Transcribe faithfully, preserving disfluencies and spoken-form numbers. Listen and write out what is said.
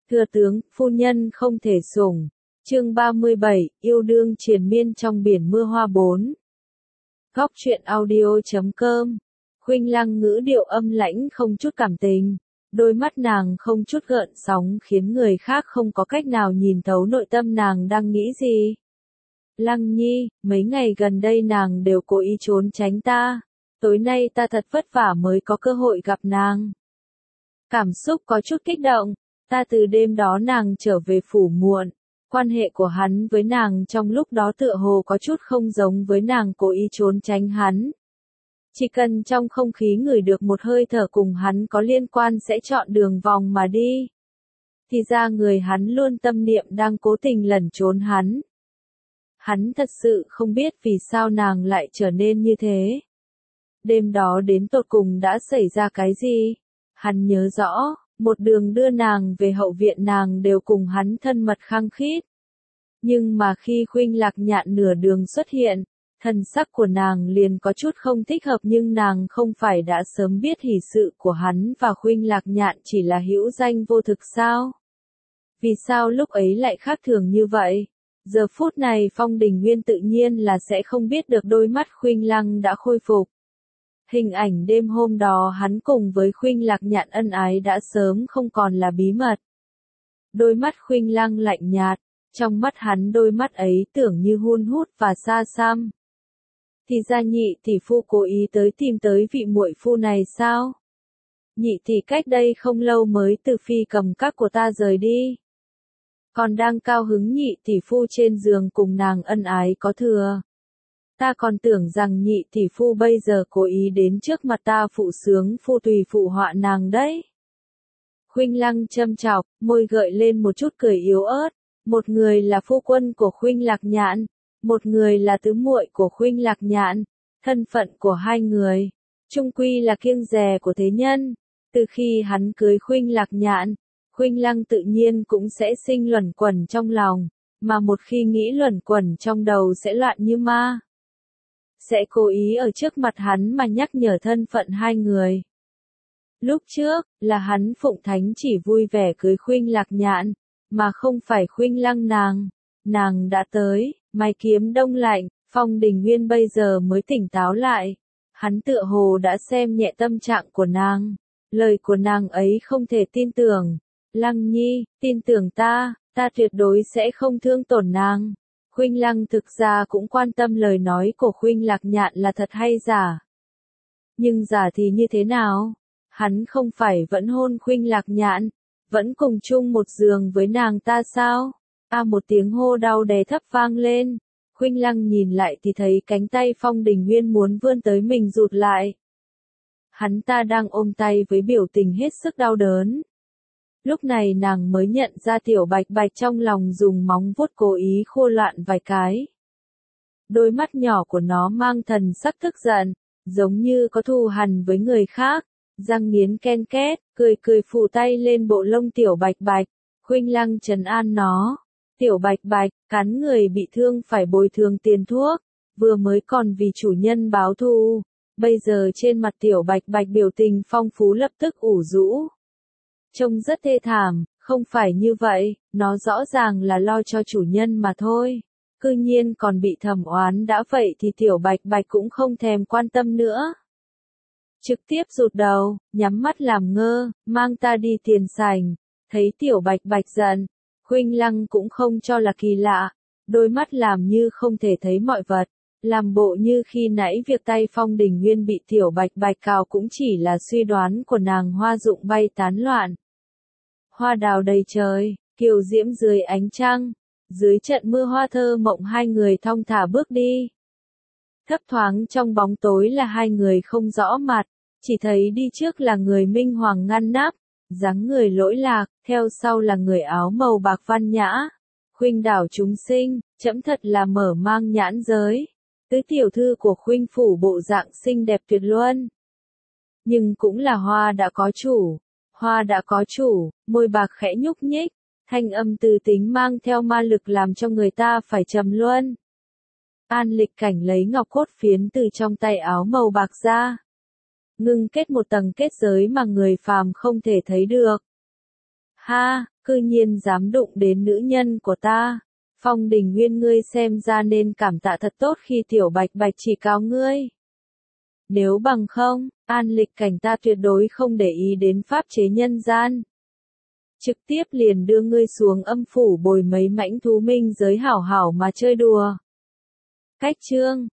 Thừa tướng, phu nhân không thể sủng. Chương ba mươi bảy, yêu đương triền miên trong biển mưa hoa bốn. Góc truyện audio chấm com. Khuynh Lăng ngữ điệu âm lãnh không chút cảm tình, đôi mắt nàng không chút gợn sóng khiến người khác không có cách nào nhìn thấu nội tâm nàng đang nghĩ gì. Lăng Nhi, mấy ngày gần đây nàng đều cố ý trốn tránh ta, tối nay ta thật vất vả mới có cơ hội gặp nàng. Cảm xúc có chút kích động, ta từ đêm đó nàng trở về phủ muộn, quan hệ của hắn với nàng trong lúc đó tựa hồ có chút không giống với nàng cố ý trốn tránh hắn. Chỉ cần trong không khí ngửi được một hơi thở cùng hắn có liên quan sẽ chọn đường vòng mà đi. Thì ra người hắn luôn tâm niệm đang cố tình lẩn trốn hắn. Hắn thật sự không biết vì sao nàng lại trở nên như thế. Đêm đó đến tột cùng đã xảy ra cái gì? Hắn nhớ rõ, một đường đưa nàng về hậu viện nàng đều cùng hắn thân mật khăng khít. Nhưng mà khi Khuynh Lạc Nhạn nửa đường xuất hiện, thần sắc của nàng liền có chút không thích hợp, nhưng nàng không phải đã sớm biết hỷ sự của hắn và Khuynh Lạc Nhạn chỉ là hữu danh vô thực sao? Vì sao lúc ấy lại khác thường như vậy? Giờ phút này Phong Đình Nguyên tự nhiên là sẽ không biết được đôi mắt Khuynh Lăng đã khôi phục. Hình ảnh đêm hôm đó hắn cùng với Khuynh Lạc Nhạn ân ái đã sớm không còn là bí mật. Đôi mắt Khuynh Lăng lạnh nhạt, trong mắt hắn đôi mắt ấy tưởng như hun hút và xa xăm. Thì ra Nhị tỷ phu cố ý tới tìm tới vị muội phu này sao? Nhị tỷ cách đây không lâu mới từ phi cầm các của ta rời đi. Còn đang cao hứng Nhị tỷ phu trên giường cùng nàng ân ái có thừa. Ta còn tưởng rằng Nhị tỷ phu bây giờ cố ý đến trước mặt ta phụ sướng phu tùy phụ họa nàng đấy. Khuynh Lăng châm chọc, môi gợi lên một chút cười yếu ớt. Một người là phu quân của Khuynh Lạc Nhạn, một người là tứ muội của Khuynh Lạc Nhạn. Thân phận của hai người, chung quy là kiêng dè của thế nhân. Từ khi hắn cưới Khuynh Lạc Nhạn, Khuynh Lăng tự nhiên cũng sẽ sinh luẩn quẩn trong lòng, mà một khi nghĩ luẩn quẩn trong đầu sẽ loạn như ma. Sẽ cố ý ở trước mặt hắn mà nhắc nhở thân phận hai người. Lúc trước, là hắn Phụng Thánh chỉ vui vẻ cưới Khuynh Lạc Nhạn, mà không phải Khuynh Lăng nàng. Nàng đã tới, mày kiếm đông lạnh, Phong Đình Nguyên bây giờ mới tỉnh táo lại. Hắn tựa hồ đã xem nhẹ tâm trạng của nàng. Lời của nàng ấy không thể tin tưởng. Lăng Nhi, tin tưởng ta, ta tuyệt đối sẽ không thương tổn nàng. Khuynh Lăng thực ra cũng quan tâm lời nói của Khuynh Lạc Nhạn là thật hay giả. Nhưng giả thì như thế nào? Hắn không phải vẫn hôn Khuynh Lạc Nhạn, vẫn cùng chung một giường với nàng ta sao? A một tiếng hô đau đè thấp vang lên. Khuynh Lăng nhìn lại thì thấy cánh tay Phong Đình Nguyên muốn vươn tới mình rụt lại. Hắn ta đang ôm tay với biểu tình hết sức đau đớn. Lúc này nàng mới nhận ra Tiểu Bạch Bạch trong lòng dùng móng vuốt cố ý khô loạn vài cái. Đôi mắt nhỏ của nó mang thần sắc tức giận, giống như có thù hằn với người khác, răng nghiến ken két, cười cười phủ tay lên bộ lông Tiểu Bạch Bạch. Khuynh Lăng trấn an nó. Tiểu Bạch Bạch, cắn người bị thương phải bồi thường tiền thuốc, vừa mới còn vì chủ nhân báo thù. Bây giờ trên mặt Tiểu Bạch Bạch biểu tình phong phú lập tức ủ rũ. Trông rất thê thảm, không phải như vậy, nó rõ ràng là lo cho chủ nhân mà thôi. Cư nhiên còn bị thẩm oán đã vậy thì Tiểu Bạch Bạch cũng không thèm quan tâm nữa. Trực tiếp rụt đầu, nhắm mắt làm ngơ, mang ta đi tiền sảnh. Thấy Tiểu Bạch Bạch giận, Khuynh Lăng cũng không cho là kỳ lạ, đôi mắt làm như không thể thấy mọi vật, làm bộ như khi nãy việc tay Phong Đình Nguyên bị Tiểu Bạch Bạch cào cũng chỉ là suy đoán của nàng. Hoa rụng bay tán loạn. Hoa đào đầy trời, kiều diễm dưới ánh trăng, dưới trận mưa hoa thơ mộng hai người thong thả bước đi. Thấp thoáng trong bóng tối là hai người không rõ mặt, chỉ thấy đi trước là người minh hoàng ngăn nắp, dáng người lỗi lạc, theo sau là người áo màu bạc văn nhã. Khuynh đảo chúng sinh, trẫm thật là mở mang nhãn giới. Tứ tiểu thư của Khuynh phủ bộ dạng xinh đẹp tuyệt luân. Nhưng cũng là hoa đã có chủ. Hoa đã có chủ, môi bạc khẽ nhúc nhích, thanh âm từ tính mang theo ma lực làm cho người ta phải trầm luân. An Lịch Cảnh lấy ngọc cốt phiến từ trong tay áo màu bạc ra. Ngưng kết một tầng kết giới mà người phàm không thể thấy được. Ha, cư nhiên dám đụng đến nữ nhân của ta. Phong Đình Nguyên ngươi xem ra nên cảm tạ thật tốt khi tiểu bạch bạch chỉ cáo ngươi. Nếu bằng không, An Lịch Cảnh ta tuyệt đối không để ý đến pháp chế nhân gian. Trực tiếp liền đưa ngươi xuống âm phủ bồi mấy mãnh thú minh giới hảo hảo mà chơi đùa. Cách chương